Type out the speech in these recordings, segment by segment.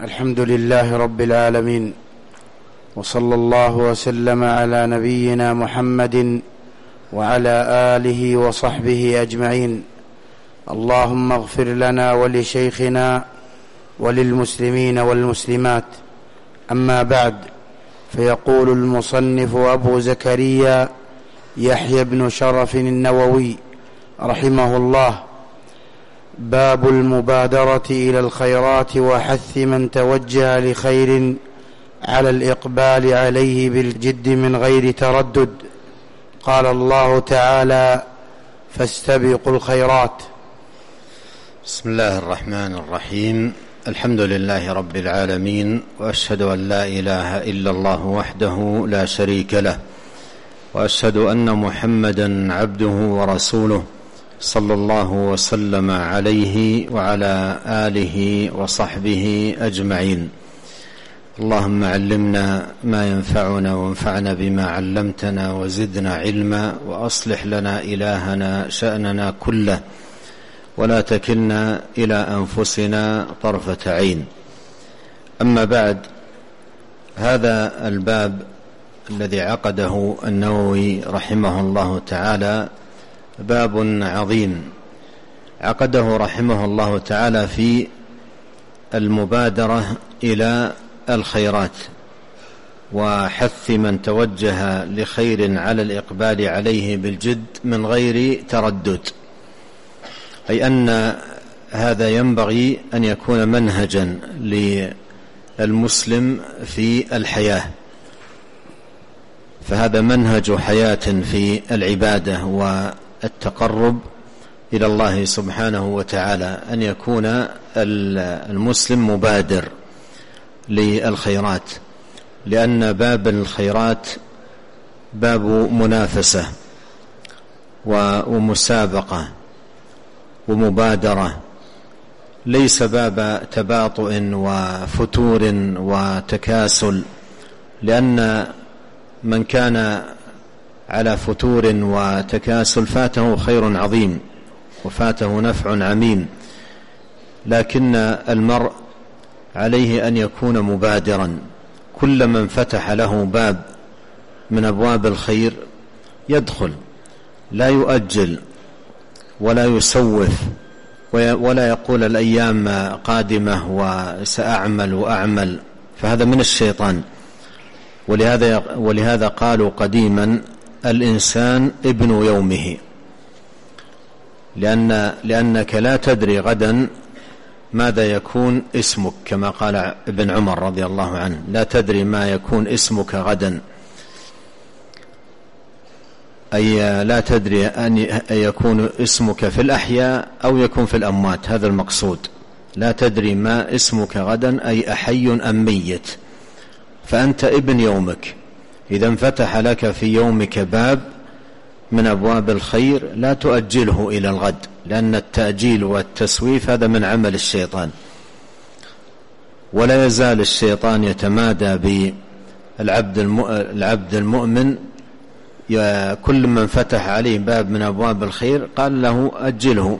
الحمد لله رب العالمين، وصلى الله وسلم على نبينا محمد وعلى آله وصحبه أجمعين. اللهم اغفر لنا ولشيخنا وللمسلمين والمسلمات. أما بعد، فيقول المصنف أبو زكريا يحيى بن شرف النووي رحمه الله: باب المبادرة إلى الخيرات وحث من توجه لخير على الإقبال عليه بالجد من غير تردد. قال الله تعالى: فاستبقوا الخيرات. بسم الله الرحمن الرحيم. الحمد لله رب العالمين، وأشهد أن لا إله إلا الله وحده لا شريك له، وأشهد أن محمدا عبده ورسوله صلى الله وسلم عليه وعلى آله وصحبه أجمعين. اللهم علمنا ما ينفعنا وانفعنا بما علمتنا وزدنا علما، وأصلح لنا إلهنا شأننا كله، ولا تكلنا إلى أنفسنا طرفة عين. أما بعد، هذا الباب الذي عقده النووي رحمه الله تعالى باب عظيم، عقده رحمه الله تعالى في المبادرة إلى الخيرات وحث من توجه لخير على الإقبال عليه بالجد من غير تردد، أي أن هذا ينبغي أن يكون منهجا للمسلم في الحياة، فهذا منهج حياة في العبادة والتقرب إلى الله سبحانه وتعالى، أن يكون المسلم مبادر للخيرات، لأن باب الخيرات باب منافسة ومسابقة ومبادرة، ليس باب تباطؤ وفتور وتكاسل، لأن من كان على فتور وتكاسل فاته خير عظيم وفاته نفع عميم، لكن المرء عليه أن يكون مبادرا. كل من فتح له باب من أبواب الخير يدخل، لا يؤجل ولا يسوف ولا يقول الأيام قادمة وسأعمل وأعمل، فهذا من الشيطان. ولهذا قالوا قديما: الإنسان ابن يومه، لأنك لا تدري غدا ماذا يكون اسمك، كما قال ابن عمر رضي الله عنه: لا تدري ما يكون اسمك غدا، أي لا تدري أن يكون اسمك في الأحياء أو يكون في الأموات، هذا المقصود. لا تدري ما اسمك غدا، أي أحي أم ميت، فأنت ابن يومك. إذا انفتح لك في يومك باب من أبواب الخير لا تؤجله إلى الغد، لأن التأجيل والتسويف هذا من عمل الشيطان، ولا يزال الشيطان يتمادى بالعبد المؤمن. كل من فتح عليه باب من أبواب الخير قال له: أجله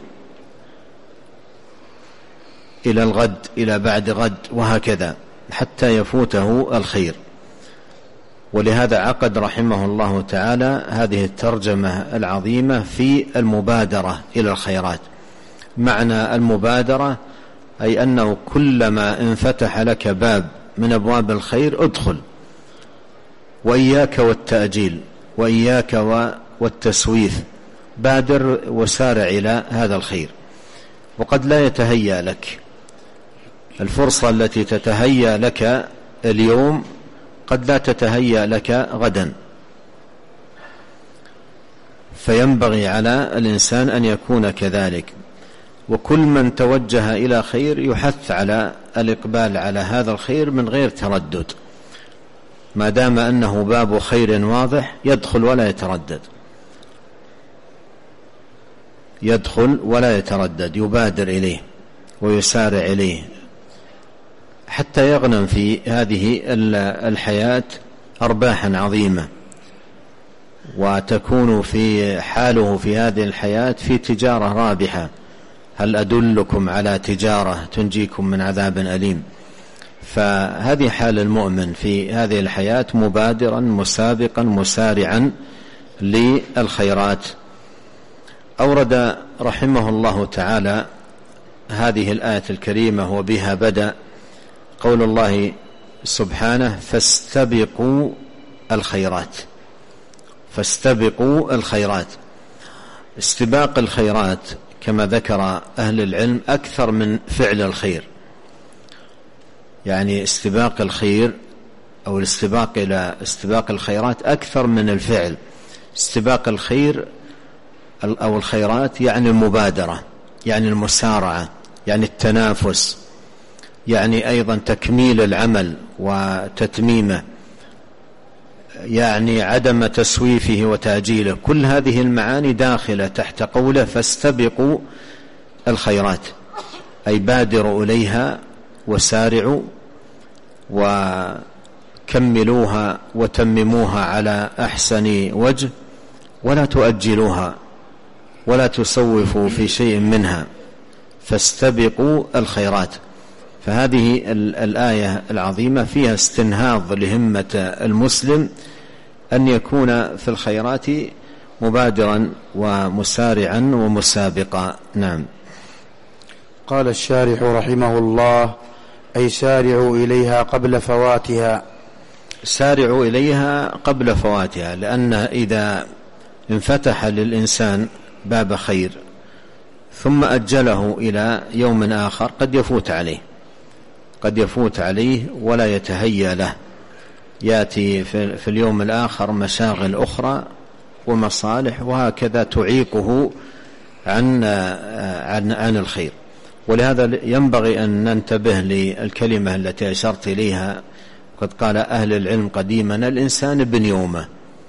إلى الغد، إلى بعد غد، وهكذا حتى يفوته الخير. ولهذا عقد رحمه الله تعالى هذه الترجمة العظيمة في المبادرة إلى الخيرات. معنى المبادرة أي أنه كلما انفتح لك باب من أبواب الخير ادخل، وإياك والتأجيل، وإياك والتسويف، بادر وسارع إلى هذا الخير. وقد لا يتهيأ لك الفرصة التي تتهيأ لك اليوم، قد لا تتهيأ لك غدا، فينبغي على الإنسان أن يكون كذلك. وكل من توجه إلى خير يحث على الإقبال على هذا الخير من غير تردد، ما دام أنه باب خير واضح يدخل ولا يتردد، يدخل ولا يتردد، يبادر إليه ويسارع إليه حتى يغنم في هذه الحياة أرباحا عظيمة، وتكون في حاله في هذه الحياة في تجارة رابحة. هل أدلكم على تجارة تنجيكم من عذاب أليم؟ فهذه حال المؤمن في هذه الحياة، مبادرا مسابقا مسارعا للخيرات. أورد رحمه الله تعالى هذه الآية الكريمة وبها بدأ، قول الله سبحانه: فاستبقوا الخيرات. فاستبقوا الخيرات. استباق الخيرات كما ذكر أهل العلم أكثر من فعل الخير، يعني استباق الخير أو الاستباق إلى استباق الخيرات أكثر من الفعل. استباق الخير أو الخيرات يعني المبادرة، يعني المسارعة، يعني التنافس، يعني أيضا تكميل العمل وتتميمه، يعني عدم تسويفه وتأجيله. كل هذه المعاني داخلة تحت قوله فاستبقوا الخيرات، أي بادروا إليها وسارعوا وكملوها وتمموها على أحسن وجه، ولا تؤجلوها ولا تسوفوا في شيء منها. فاستبقوا الخيرات. فهذه الآية العظيمة فيها استنهاض لهمة المسلم أن يكون في الخيرات مبادرا ومسارعا ومسابقا. نعم. قال الشارح رحمه الله: أي سارعوا إليها قبل فواتها. سارعوا إليها قبل فواتها، لأن إذا انفتح للإنسان باب خير ثم أجله إلى يوم آخر قد يفوت عليه ولا يتهيأ له، يأتي في اليوم الآخر مشاغل أخرى ومصالح، وهكذا تعيقه عن الخير. ولهذا ينبغي أن ننتبه للكلمة التي أشرت إليها. قد قال أهل العلم قديما: الإنسان ابن يومه.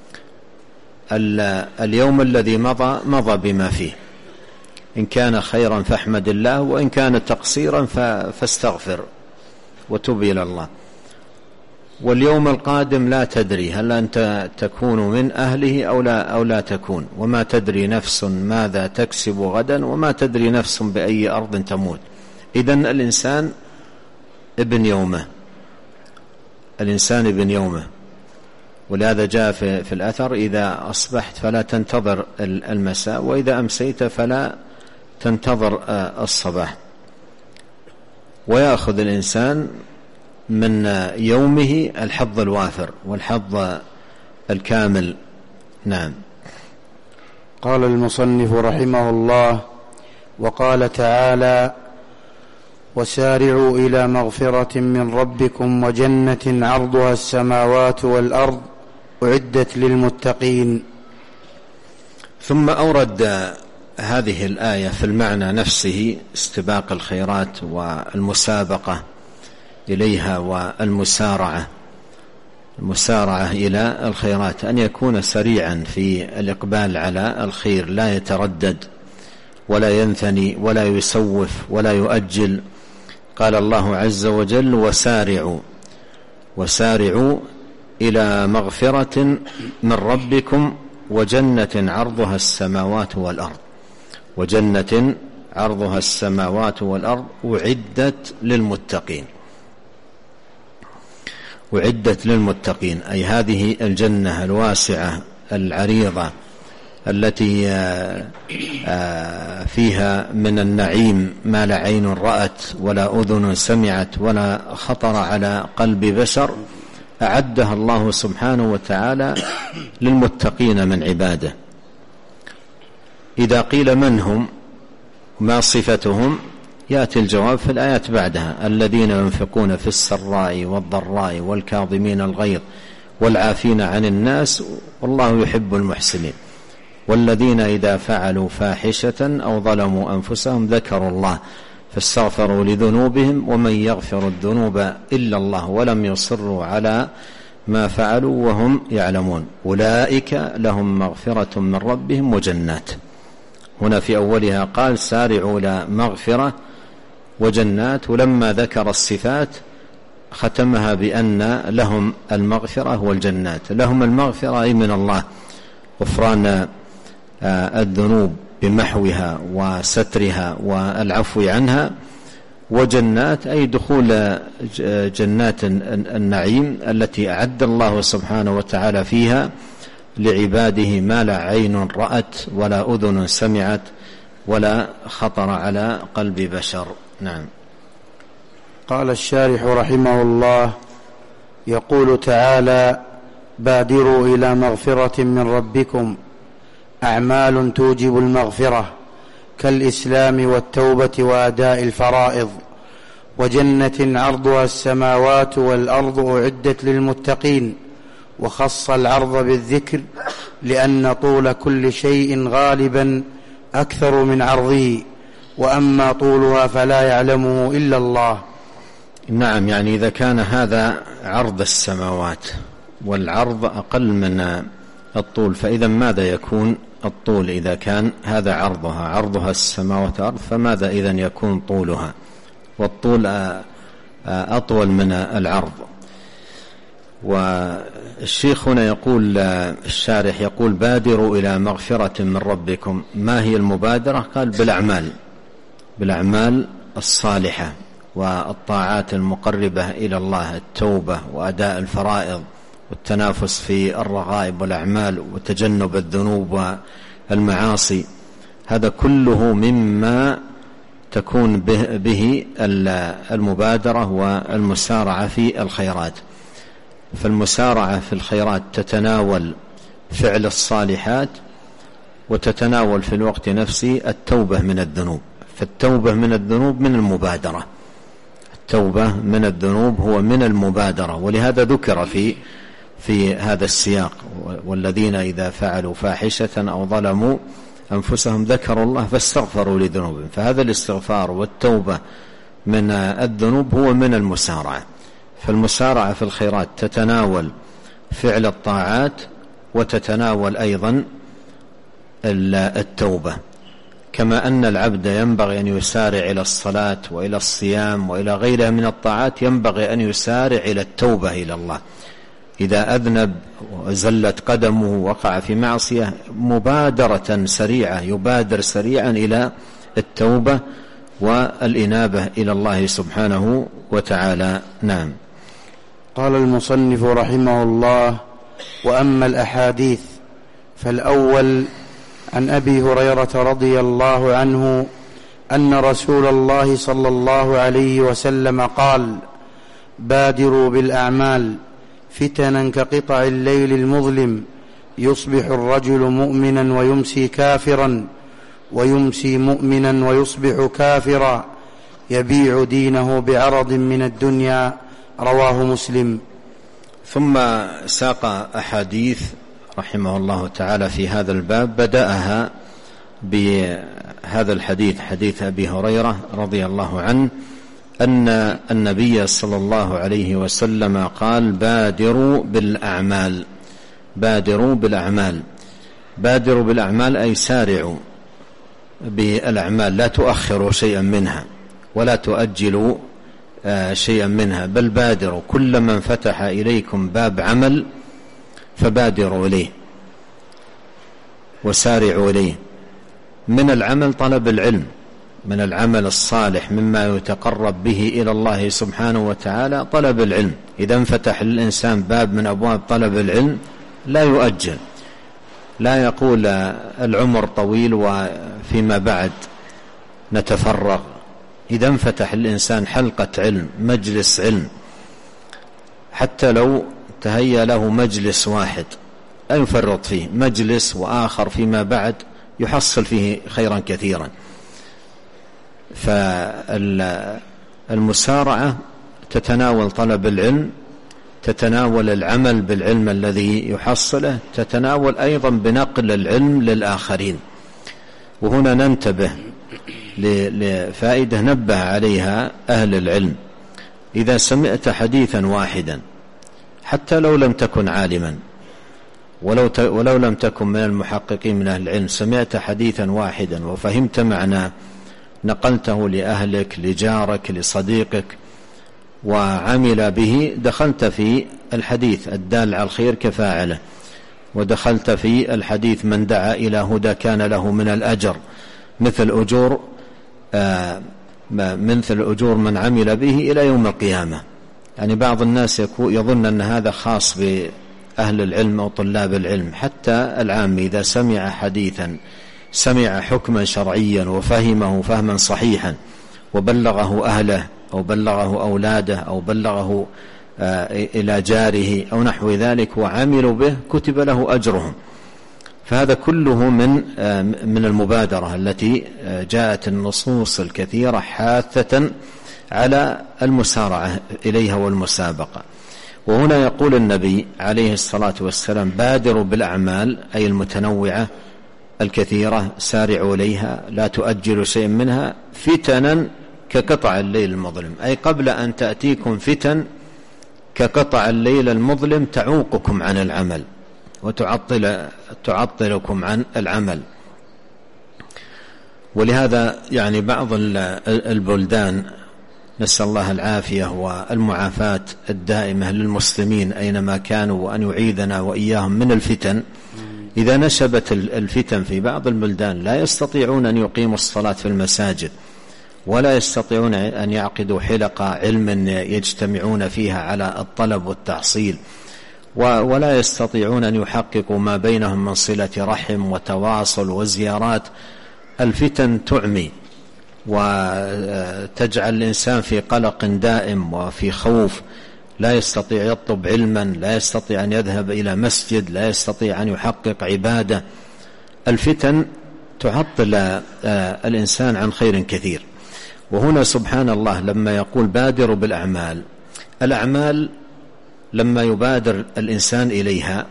اليوم الذي مضى بما فيه، إن كان خيرا فاحمد الله، وإن كان تقصيرا فاستغفر وتب إلى الله. واليوم القادم لا تدري هل أنت تكون من أهله أو لا تكون، وما تدري نفس ماذا تكسب غدا، وما تدري نفس بأي أرض تموت. إذن الإنسان ابن يومه، الإنسان ابن يومه. ولهذا جاء في الأثر: إذا أصبحت فلا تنتظر المساء، وإذا أمسيت فلا تنتظر الصباح. ويأخذ الإنسان من يومه الحظ الوافر والحظ الكامل. نعم. قال المصنف رحمه الله: وقال تعالى: وسارعوا إلى مغفرة من ربكم وجنة عرضها السماوات والأرض أعدت للمتقين. ثم أورد هذه الآية في المعنى نفسه استباق الخيرات والمسابقة إليها والمسارعة إلى الخيرات، أن يكون سريعا في الإقبال على الخير، لا يتردد ولا ينثني ولا يسوف ولا يؤجل. قال الله عز وجل: وسارعوا إلى مغفرة من ربكم وجنة عرضها السماوات والأرض. وجنة عرضها السماوات والأرض أعدت للمتقين، أي هذه الجنة الواسعة العريضة التي فيها من النعيم ما لا عين رأت ولا أذن سمعت ولا خطر على قلب بشر، أعدها الله سبحانه وتعالى للمتقين من عباده. إذا قيل من هم، ما صفتهم، يأتي الجواب في الآيات بعدها: الذين ينفقون في السراء والضراء والكاظمين الغيظ والعافين عن الناس والله يحب المحسنين، والذين إذا فعلوا فاحشة أو ظلموا أنفسهم ذكروا الله فاستغفروا لذنوبهم ومن يغفر الذنوب إلا الله ولم يصروا على ما فعلوا وهم يعلمون أولئك لهم مغفرة من ربهم وجنات. هنا في أولها قال: سارعوا إلى مغفرة وجنات، ولما ذكر الصفات ختمها بأن لهم المغفرة والجنات. لهم المغفرة أي من الله، غفران الذنوب بمحوها وسترها والعفو عنها، وجنات أي دخول جنات النعيم التي أعد الله سبحانه وتعالى فيها لعباده ما لا عين رأت ولا أذن سمعت ولا خطر على قلب بشر. نعم. قال الشارح رحمه الله: يقول تعالى: بادروا إلى مغفرة من ربكم، أعمال توجب المغفرة كالإسلام والتوبة وأداء الفرائض، وجنة عرضها السماوات والأرض أعدت للمتقين، وخص العرض بالذكر لأن طول كل شيء غالبا أكثر من عرضه، وأما طولها فلا يعلمه إلا الله. نعم، يعني إذا كان هذا عرض السماوات والعرض أقل من الطول، فإذا ماذا يكون الطول؟ إذا كان هذا عرضها السماوات والأرض، فماذا إذا يكون طولها؟ والطول أطول من العرض. والشيخ هنا يقول، الشارح يقول: بادروا إلى مغفرة من ربكم. ما هي المبادرة؟ قال: بالأعمال الصالحة والطاعات المقربة إلى الله، التوبة وأداء الفرائض والتنافس في الرغائب والأعمال وتجنب الذنوب والمعاصي. هذا كله مما تكون به المبادرة والمسارعة في الخيرات. فالمسارعة في الخيرات تتناول فعل الصالحات، وتتناول في الوقت نفسه التوبة من الذنوب. فالتوبة من الذنوب من المبادرة، التوبة من الذنوب هو من المبادرة، ولهذا ذكر في هذا السياق: والذين إذا فعلوا فاحشة أو ظلموا أنفسهم ذكروا الله فاستغفروا لذنوبهم. فهذا الاستغفار والتوبة من الذنوب هو من المسارعة. فالمسارعة في الخيرات تتناول فعل الطاعات، وتتناول أيضا التوبة. كما أن العبد ينبغي أن يسارع إلى الصلاة وإلى الصيام وإلى غيرها من الطاعات، ينبغي أن يسارع إلى التوبة إلى الله. إذا أذنب وزلت قدمه وقع في معصية، مبادرة سريعة، يبادر سريعا إلى التوبة والإنابة إلى الله سبحانه وتعالى. نعم. قال المصنف رحمه الله: وأما الأحاديث فالأول عن أبي هريرة رضي الله عنه أن رسول الله صلى الله عليه وسلم قال: بادروا بالأعمال فتنا كقطع الليل المظلم، يصبح الرجل مؤمنا ويمسي كافرا، ويمسي مؤمنا ويصبح كافرا، يبيع دينه بعرض من الدنيا. رواه مسلم. ثم ساق أحاديث رحمه الله تعالى في هذا الباب، بدأها بهذا الحديث، حديث أبي هريرة رضي الله عنه أن النبي صلى الله عليه وسلم قال: بادروا بالأعمال. بادروا بالأعمال، بادروا بالأعمال أي سارعوا بالأعمال، لا تؤخروا شيئا منها ولا تؤجلوا شيئا منها، بل بادروا. كل من فتح إليكم باب عمل فبادروا إليه وسارعوا إليه. من العمل طلب العلم، من العمل الصالح مما يتقرب به إلى الله سبحانه وتعالى طلب العلم. إذا انفتح للإنسان باب من أبواب طلب العلم لا يؤجل، لا يقول العمر طويل وفيما بعد نتفرغ. إذا انفتح للإنسان حلقة علم، مجلس علم، حتى لو تهيأ له مجلس واحد لا يفرط فيه، مجلس وآخر فيما بعد يحصل فيه خيرا كثيرا. فالمسارعة تتناول طلب العلم، تتناول العمل بالعلم الذي يحصله، تتناول أيضا بنقل العلم للآخرين. وهنا ننتبه لفائدة نبه عليها أهل العلم: إذا سمعت حديثا واحدا حتى لو لم تكن عالما ولو لم تكن من المحققين من أهل العلم، سمعت حديثا واحدا وفهمت معناه، نقلته لأهلك، لجارك، لصديقك، وعمل به، دخلت في الحديث الدال على الخير كفاعله، ودخلت في الحديث من دعا إلى هدى كان له من الأجر مثل أجور مثل أجور من عمل به إلى يوم القيامة. يعني بعض الناس يظن أن هذا خاص بأهل العلم أو طلاب العلم، حتى العام إذا سمع حديثا، سمع حكما شرعيا وفهمه فهما صحيحا وبلغه أهله أو بلغه أولاده أو بلغه إلى جاره أو نحو ذلك وعملوا به، كتب له أجرهم. فهذا كله من المبادرة التي جاءت النصوص الكثيرة حاثة على المسارعة إليها والمسابقة. وهنا يقول النبي عليه الصلاة والسلام: بادروا بالأعمال، أي المتنوعة الكثيرة، سارعوا إليها لا تؤجلوا شيء منها، فتنا كقطع الليل المظلم، أي قبل أن تأتيكم فتن كقطع الليل المظلم تعوقكم عن العمل وتعطلكم عن العمل. ولهذا يعني بعض البلدان، نسأل الله العافية والمعافاة الدائمة للمسلمين أينما كانوا، وأن يعيذنا وإياهم من الفتن. إذا نشبت الفتن في بعض البلدان لا يستطيعون أن يقيموا الصلاة في المساجد، ولا يستطيعون أن يعقدوا حلق علم يجتمعون فيها على الطلب والتحصيل، ولا يستطيعون أن يحققوا ما بينهم من صلة رحم وتواصل وزيارات. الفتن تعمي وتجعل الإنسان في قلق دائم وفي خوف، لا يستطيع يطلب علما، لا يستطيع أن يذهب إلى مسجد، لا يستطيع أن يحقق عبادة. الفتن تعطل الإنسان عن خير كثير. وهنا سبحان الله لما يقول بادروا بالأعمال، الأعمال لما يبادر الإنسان إليها،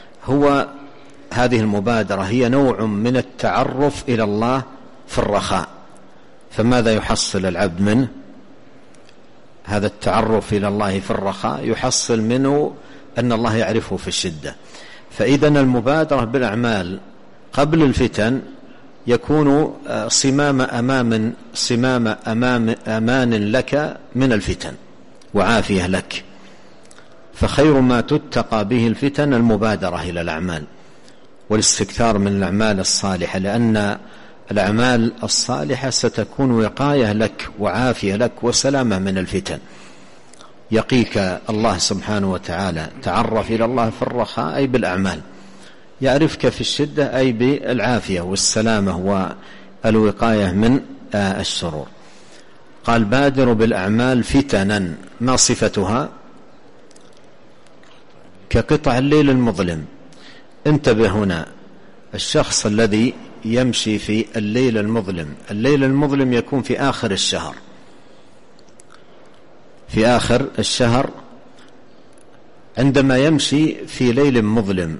هذه المبادرة هي نوع من التعرف إلى الله في الرخاء. فماذا يحصل العبد منه؟ هذا التعرف إلى الله في الرخاء يحصل منه أن الله يعرفه في الشدة. فإذا المبادرة بالأعمال قبل الفتن يكون صمام أمان لك من الفتن وعافية لك. فخير ما تتقى به الفتن المبادرة إلى الأعمال والاستكثار من الأعمال الصالحة، لأن الأعمال الصالحة ستكون وقاية لك وعافية لك وسلامة من الفتن. يقيك الله سبحانه وتعالى. تعرف إلى الله في الرخاء أي بالأعمال، يعرفك في الشدة أي بالعافية والسلامة والوقاية من الشرور. قال بادروا بالأعمال فتنا، ما صفتها؟ كقطع الليل المظلم. انتبه هنا، الشخص الذي يمشي في الليل المظلم، الليل المظلم يكون في آخر الشهر، في آخر الشهر عندما يمشي في ليل مظلم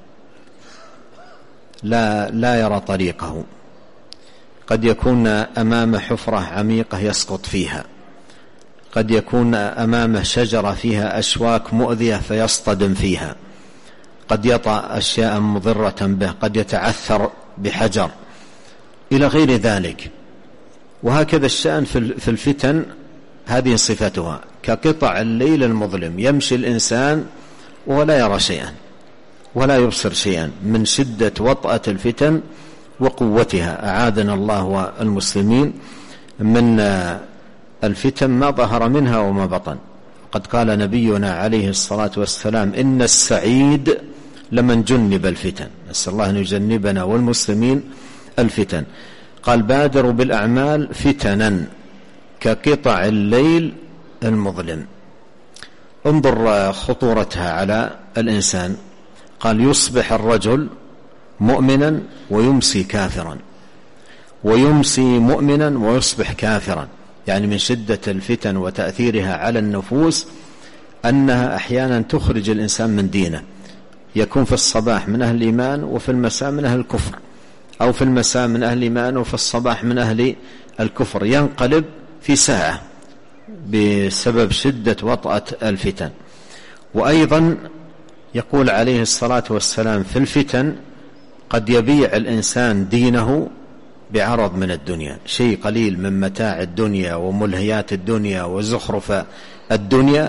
لا يرى طريقه، قد يكون أمامه حفرة عميقة يسقط فيها، قد يكون أمامه شجرة فيها أشواك مؤذية فيصطدم فيها، قد يطأ أشياء مضرة به، قد يتعثر بحجر إلى غير ذلك. وهكذا الشأن في الفتن، هذه صفتها كقطع الليل المظلم. يمشي الإنسان ولا يرى شيئا ولا يبصر شيئا من شدة وطأة الفتن وقوتها. أعاذنا الله والمسلمين من الفتن ما ظهر منها وما بطن. قد قال نبينا عليه الصلاة والسلام: إن السعيد لمن جنب الفتن. نسأل الله أن يجنبنا والمسلمين الفتن. قال بادروا بالأعمال فتنا كقطع الليل المظلم. انظر خطورتها على الإنسان. قال يصبح الرجل مؤمنا ويمسي كافرا، ويمسي مؤمنا ويصبح كافرا. يعني من شدة الفتن وتأثيرها على النفوس أنها أحيانا تخرج الإنسان من دينه، يكون في الصباح من أهل الإيمان وفي المساء من أهل الكفر، أو في المساء من أهل الإيمان وفي الصباح من أهل الكفر، ينقلب في ساعة بسبب شدة وطأة الفتن. وأيضا يقول عليه الصلاة والسلام في الفتن قد يبيع الإنسان دينه بعرض من الدنيا، شيء قليل من متاع الدنيا وملهيات الدنيا وزخرف الدنيا،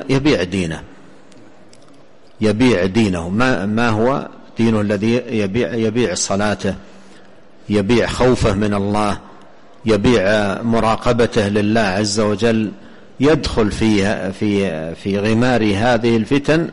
يبيع دينه. ما هو دينه الذي يبيع صلاته، يبيع خوفه من الله، يبيع مراقبته لله عز وجل يدخل في غمار هذه الفتن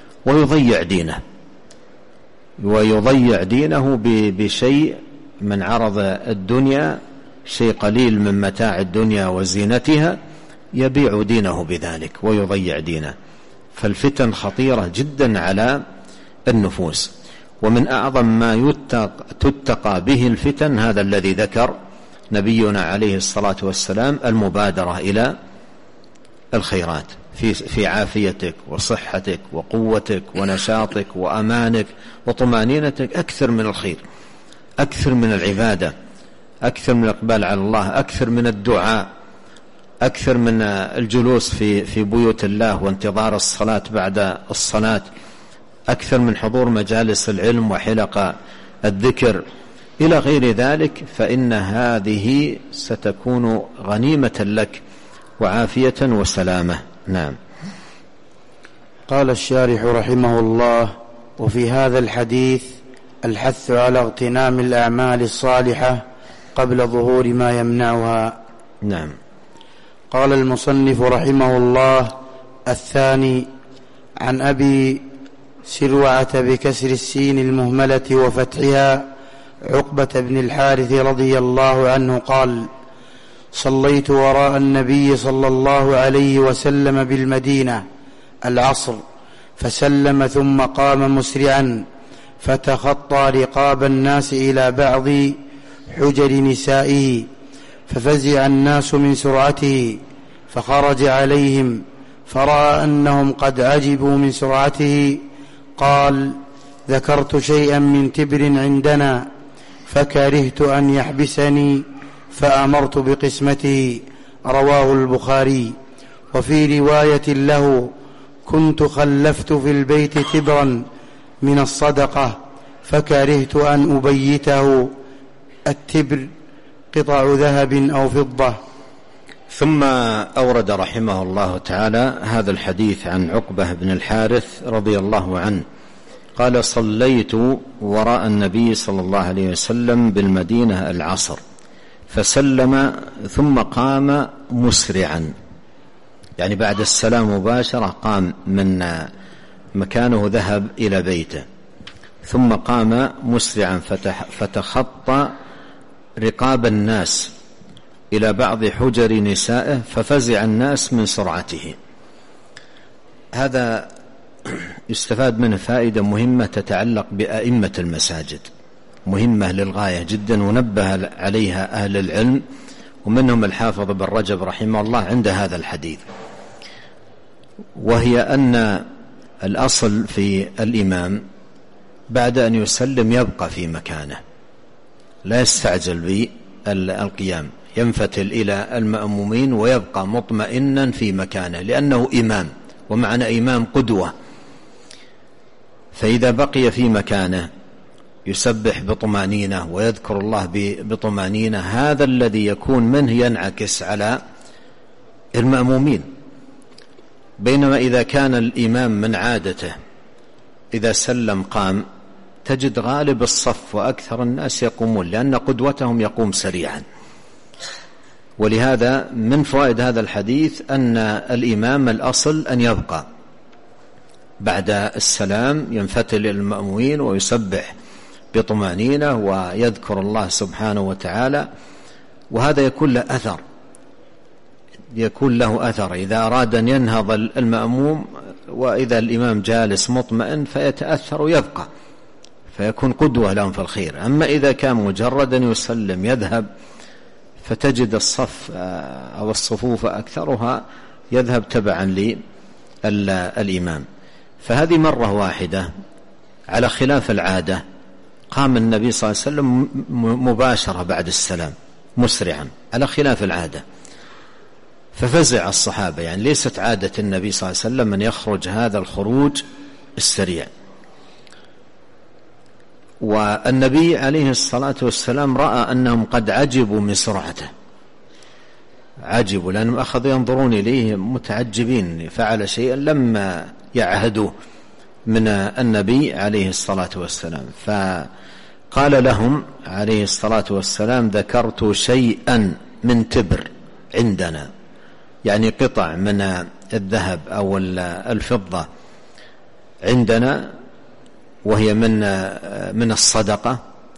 ويضيع دينه بشيء من عرض الدنيا، شيء قليل من متاع الدنيا وزينتها، يبيع دينه بذلك ويضيع دينه. فالفتن خطيرة جدا على النفوس، ومن أعظم ما تتقى به الفتن هذا الذي ذكر نبينا عليه الصلاة والسلام: المبادرة إلى الخيرات في عافيتك وصحتك وقوتك ونشاطك وأمانك وطمأنينتك. أكثر من الخير، أكثر من العبادة، أكثر من الإقبال على الله، أكثر من الدعاء، أكثر من الجلوس في بيوت الله وانتظار الصلاة بعد الصلاة، أكثر من حضور مجالس العلم وحلق الذكر إلى غير ذلك، فإن هذه ستكون غنيمة لك وعافية وسلامة. نعم. قال الشارح رحمه الله: وفي هذا الحديث الحث على اغتنام الأعمال الصالحة قبل ظهور ما يمنعها. نعم. قال المصنف رحمه الله: الثاني عن أبي سروعة بكسر السين المهملة وفتحها عقبة بن الحارث رضي الله عنه قال: صليت وراء النبي صلى الله عليه وسلم بالمدينة العصر، فسلم ثم قام مسرعا فتخطى رقاب الناس إلى بعض حجر نسائه، ففزع الناس من سرعته، فخرج عليهم فرأى أنهم قد عجبوا من سرعته، قال: ذكرت شيئا من تبر عندنا فكرهت أن يحبسني فأمرت بقسمته. رواه البخاري. وفي رواية له: كنت خلفت في البيت تبرا من الصدقة فكرهت أن أبيته. التبر قطع ذهب أو فضة. ثم أورد رحمه الله تعالى هذا الحديث عن عقبة بن الحارث رضي الله عنه قال: صليت وراء النبي صلى الله عليه وسلم بالمدينة العصر، فسلم ثم قام مسرعا، يعني بعد السلام مباشرة قام من مكانه ذهب إلى بيته، ثم قام مسرعا فتخطى رقاب الناس إلى بعض حجر نسائه، ففزع الناس من سرعته. هذا يستفاد منه فائدة مهمة تتعلق بأئمة المساجد، مهمة للغاية جدا، ونبه عليها أهل العلم، ومنهم الحافظ بن رجب رحمه الله عند هذا الحديث، وهي أن الأصل في الإمام بعد أن يسلم يبقى في مكانه، لا يستعجل بالقيام، ينفتل إلى المأمومين ويبقى مطمئنا في مكانه، لأنه إمام، ومعنى إمام قدوة. فإذا بقي في مكانه يسبح بطمأنينة ويذكر الله بطمأنينة، هذا الذي يكون منه ينعكس على المأمومين. بينما إذا كان الإمام من عادته إذا سلم قام، تجد غالب الصف وأكثر الناس يقومون، لأن قدوتهم يقوم سريعا. ولهذا من فوائد هذا الحديث أن الإمام الأصل أن يبقى بعد السلام، ينفتل إلى المأمومين ويسبح بطمأنينة ويذكر الله سبحانه وتعالى، وهذا يكون له أثر إذا أراد أن ينهض المأموم، وإذا الإمام جالس مطمئن فيتأثر ويبقى، فيكون قدوة لهم في الخير. أما إذا كان مجردا يسلم يذهب، فتجد الصف أو الصفوف أكثرها يذهب تبعا للإمام. فهذه مرة واحدة على خلاف العادة، قام النبي صلى الله عليه وسلم مباشرة بعد السلام مسرعا على خلاف العادة، ففزع الصحابة، يعني ليست عادة النبي صلى الله عليه وسلم أن يخرج هذا الخروج السريع. والنبي عليه الصلاة والسلام رأى أنهم قد عجبوا من سرعته، عجبوا لأنهم أخذوا ينظرون إليه متعجبين، فعل شيئا لما يعهدوا من النبي عليه الصلاة والسلام. قال لهم عليه الصلاة والسلام: ذكرت شيئا من تبر عندنا، يعني قطع من الذهب أو الفضة عندنا، وهي من الصدقة.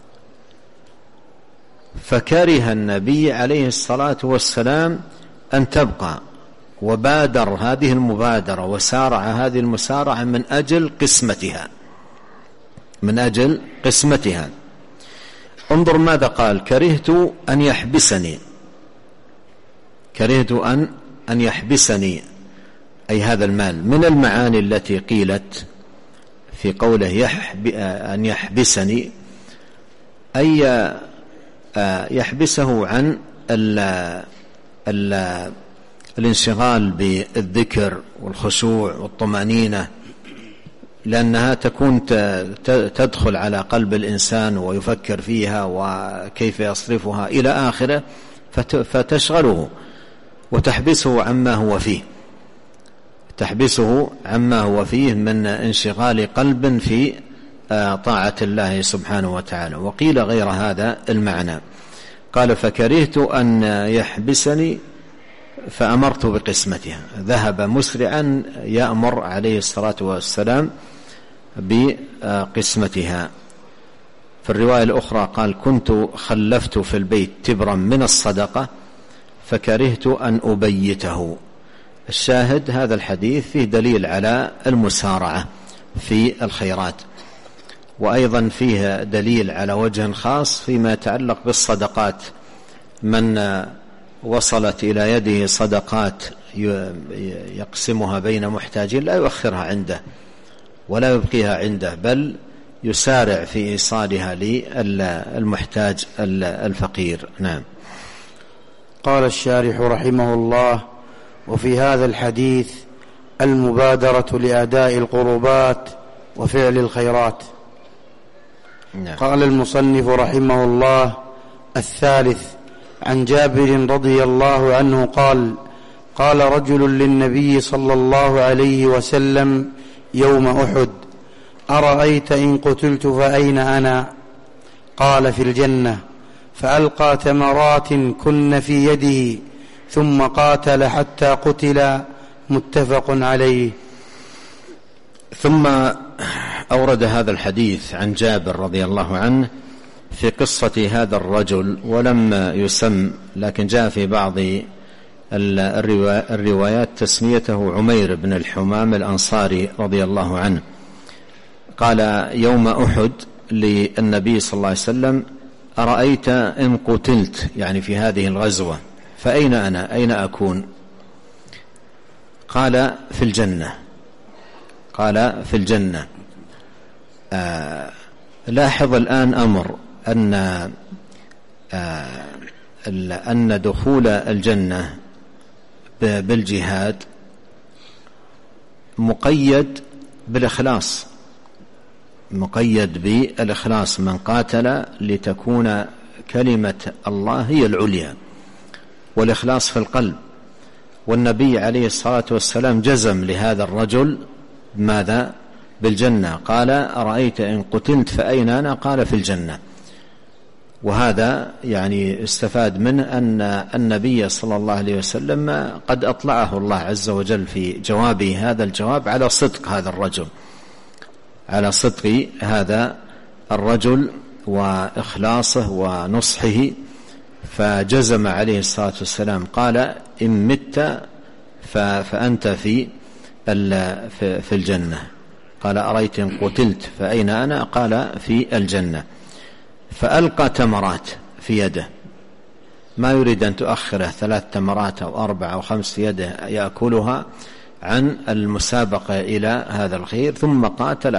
فكره النبي عليه الصلاة والسلام أن تبقى، وبادر هذه المبادرة وسارع هذه المسارعة من أجل قسمتها. انظر ماذا قال: كرهت أن يحبسني أي هذا المال. من المعاني التي قيلت في قوله أن يحبسني أي يحبسه عن الانشغال بالذكر والخشوع والطمأنينة، لأنها تكون تدخل على قلب الإنسان ويفكر فيها وكيف يصرفها إلى آخره، فتشغله وتحبسه عما هو فيه من انشغال قلب في طاعة الله سبحانه وتعالى. وقيل غير هذا المعنى. قال: فكرهت أن يحبسني فأمرت بقسمتها. ذهب مسرعا يأمر عليه الصلاة والسلام بقسمتها. في الرواية الأخرى قال: كنت خلفت في البيت تبرا من الصدقة فكرهت أن أبيته. الشاهد هذا الحديث فيه دليل على المسارعة في الخيرات، وأيضا فيه دليل على وجه خاص فيما يتعلق بالصدقات. من وصلت إلى يده صدقات يقسمها بين محتاجين لا يؤخرها عنده ولا يبقيها عنده، بل يسارع في إيصالها للمحتاج الفقير. نعم. قال الشارح رحمه الله: وفي هذا الحديث المبادرة لأداء القربات وفعل الخيرات. نعم. قال المصنف رحمه الله: الثالث عن جابر رضي الله عنه قال: قال رجل للنبي صلى الله عليه وسلم يوم أحد: أرأيت إن قتلت فأين أنا؟ قال: في الجنة. فألقى تمرات كن في يده ثم قاتل حتى قتل. متفق عليه. ثم أورد هذا الحديث عن جابر رضي الله عنه في قصة هذا الرجل، ولم يسم، لكن جاء في بعض الروايات تسميته عمير بن الحمام الأنصاري رضي الله عنه. قال يوم أحد للنبي صلى الله عليه وسلم: أرأيت إن قتلت، يعني في هذه الغزوة، فأين أنا؟ أين أكون؟ قال: في الجنة. قال: في الجنة. لاحظ الآن أمر أن دخول الجنة بالجهاد مقيد بالإخلاص، مقيد بالإخلاص. من قاتل لتكون كلمة الله هي العليا، والإخلاص في القلب. والنبي عليه الصلاة والسلام جزم لهذا الرجل ماذا؟ بالجنة. قال: أرأيت إن قتلت فأين أنا؟ قال: في الجنة. وهذا يعني استفاد منه أن النبي صلى الله عليه وسلم قد أطلعه الله عز وجل في جوابه هذا الجواب على صدق هذا الرجل، على صدق هذا الرجل وإخلاصه ونصحه، فجزم عليه الصلاة والسلام قال: إن مت فأنت في الجنة. قال: أرأيت إن قتلت فأين أنا؟ قال: في الجنة. فألقى تمرات في يده، ما يريد أن تؤخره 3 تمرات أو 4 أو 5 في يده يأكلها عن المسابقة إلى هذا الخير، ثم قاتل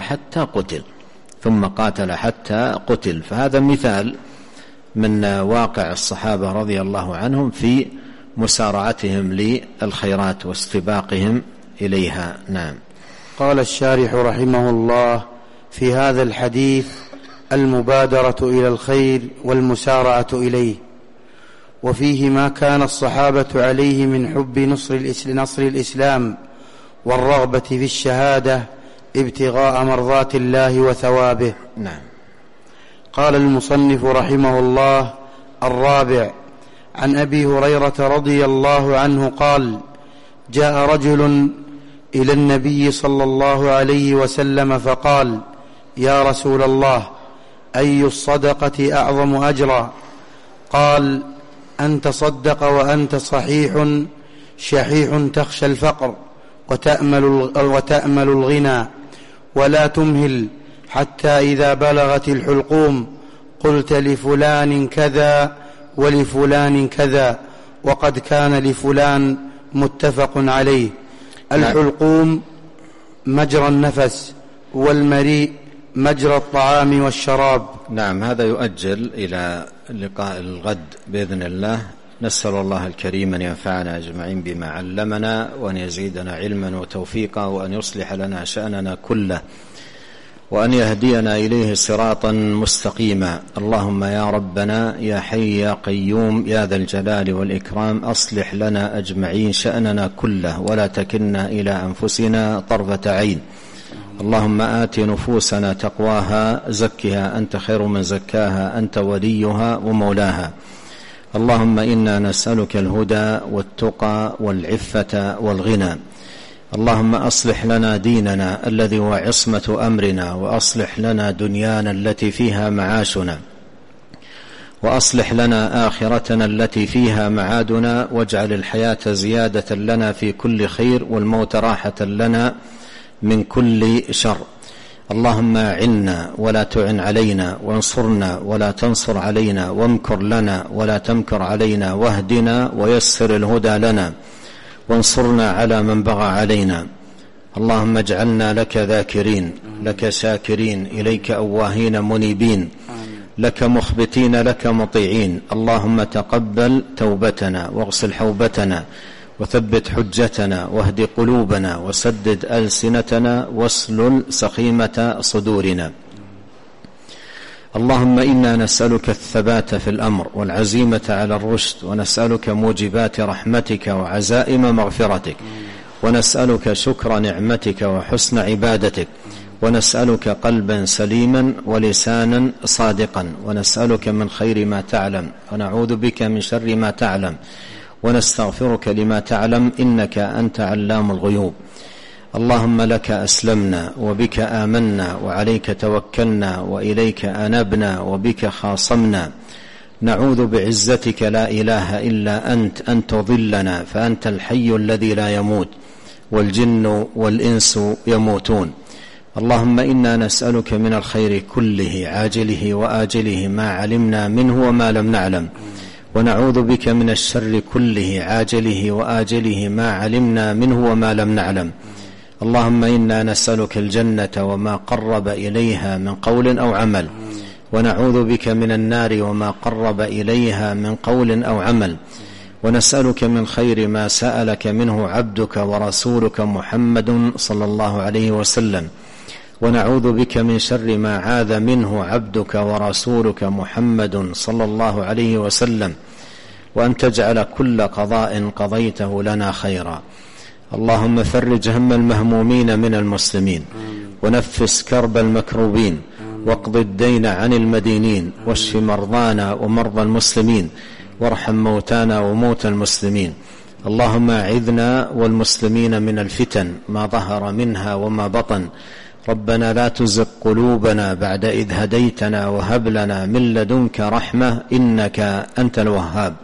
حتى قتل. فهذا مثال من واقع الصحابة رضي الله عنهم في مسارعتهم للخيرات واستباقهم إليها. نعم. قال الشارح رحمه الله: في هذا الحديث المبادرة إلى الخير والمسارعة إليه، وفيه ما كان الصحابة عليه من حب نصر الإسلام والرغبة في الشهادة ابتغاء مرضات الله وثوابه. نعم. قال المصنف رحمه الله: الرابع، عن أبي هريرة رضي الله عنه قال: جاء رجل إلى النبي صلى الله عليه وسلم فقال: يا رسول الله، أي الصدقة أعظم أجرا؟ قال: أن تصدق وأنت شحيح تخشى الفقر وتأمل الغنى، ولا تمهل حتى إذا بلغت الحلقوم قلت لفلان كذا ولفلان كذا وقد كان لفلان، متفق عليه. الحلقوم مجرى النفس، والمريء مجرى الطعام والشراب. نعم، هذا يؤجل إلى لقاء الغد بإذن الله. نسأل الله الكريم أن ينفعنا أجمعين بما علمنا، وأن يزيدنا علما وتوفيقا، وأن يصلح لنا شأننا كله، وأن يهدينا إليه صراطا مستقيما. اللهم يا ربنا يا حي يا قيوم يا ذا الجلال والإكرام، أصلح لنا أجمعين شأننا كله، ولا تكلنا إلى أنفسنا طرفة عين. اللهم آت نفوسنا تقواها، زكها أنت خير من زكاها، أنت وليها ومولاها. اللهم إنا نسألك الهدى والتقى والعفة والغنى. اللهم أصلح لنا ديننا الذي هو عصمة أمرنا، وأصلح لنا دنيانا التي فيها معاشنا، وأصلح لنا آخرتنا التي فيها معادنا، واجعل الحياة زيادة لنا في كل خير، والموت راحة لنا من كل شر. اللهم أعنا ولا تعن علينا، وانصرنا ولا تنصر علينا، وامكر لنا ولا تمكر علينا، واهدنا ويسر الهدى لنا، وانصرنا على من بغى علينا. اللهم اجعلنا لك ذاكرين، لك شاكرين، إليك أواهين منيبين، لك مخبتين، لك مطيعين. اللهم تقبل توبتنا، واغسل حوبتنا، وثبت حجتنا، واهد قلوبنا، وسدد ألسنتنا، واسلل سخيمة صدورنا. اللهم إنا نسألك الثبات في الأمر والعزيمة على الرشد، ونسألك موجبات رحمتك وعزائم مغفرتك، ونسألك شكر نعمتك وحسن عبادتك، ونسألك قلبا سليما ولسانا صادقا، ونسألك من خير ما تعلم، ونعوذ بك من شر ما تعلم، ونستغفرك لما تعلم، إنك أنت علام الغيوب. اللهم لك أسلمنا، وبك آمنا، وعليك توكلنا، وإليك أنبنا، وبك خاصمنا. نعوذ بعزتك لا إله إلا أنت أن تضلنا، فأنت الحي الذي لا يموت، والجن والإنس يموتون. اللهم إنا نسألك من الخير كله عاجله وآجله، ما علمنا منه وما لم نعلم، ونعوذ بك من الشر كله عاجله وآجله، ما علمنا منه وما لم نعلم. اللهم إنا نسألك الجنة وما قرب إليها من قول أو عمل، ونعوذ بك من النار وما قرب إليها من قول أو عمل، ونسألك من خير ما سألك منه عبدك ورسولك محمد صلى الله عليه وسلم، ونعوذ بك من شر ما عاذ منه عبدك ورسولك محمد صلى الله عليه وسلم، وأن تجعل كل قضاء قضيته لنا خيرا. اللهم فرج هم المهمومين من المسلمين، ونفس كرب المكروبين، واقض الدين عن المدينين، واشف مرضانا ومرضى المسلمين، وارحم موتانا وموتى المسلمين. اللهم أعذنا والمسلمين من الفتن ما ظهر منها وما بطن. ربنا لا تزغ قلوبنا بعد إذ هديتنا، وهب لنا من لدنك رحمة إنك أنت الوهاب.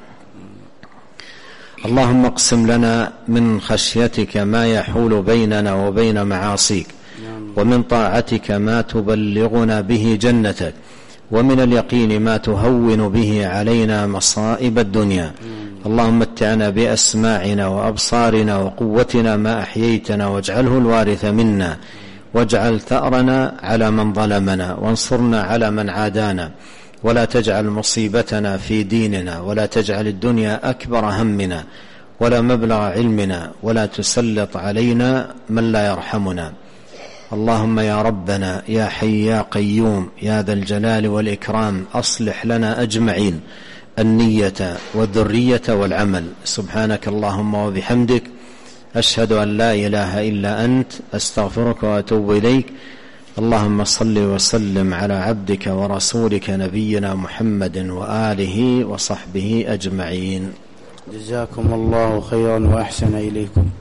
اللهم اقسم لنا من خشيتك ما يحول بيننا وبين معاصيك، ومن طاعتك ما تبلغنا به جنتك، ومن اليقين ما تهون به علينا مصائب الدنيا. اللهم متعنا بأسماعنا وأبصارنا وقوتنا ما أحييتنا، واجعله الوارث منا، واجعل ثأرنا على من ظلمنا، وانصرنا على من عادانا، ولا تجعل مصيبتنا في ديننا، ولا تجعل الدنيا أكبر همنا ولا مبلغ علمنا، ولا تسلط علينا من لا يرحمنا. اللهم يا ربنا يا حي يا قيوم يا ذا الجلال والإكرام، أصلح لنا أجمعين النية والذرية والعمل. سبحانك اللهم وبحمدك، أشهد أن لا إله إلا أنت، أستغفرك وأتوب إليك. اللهم صل وسلم على عبدك ورسولك نبينا محمد وآله وصحبه أجمعين. جزاكم الله خيرا وأحسن إليكم.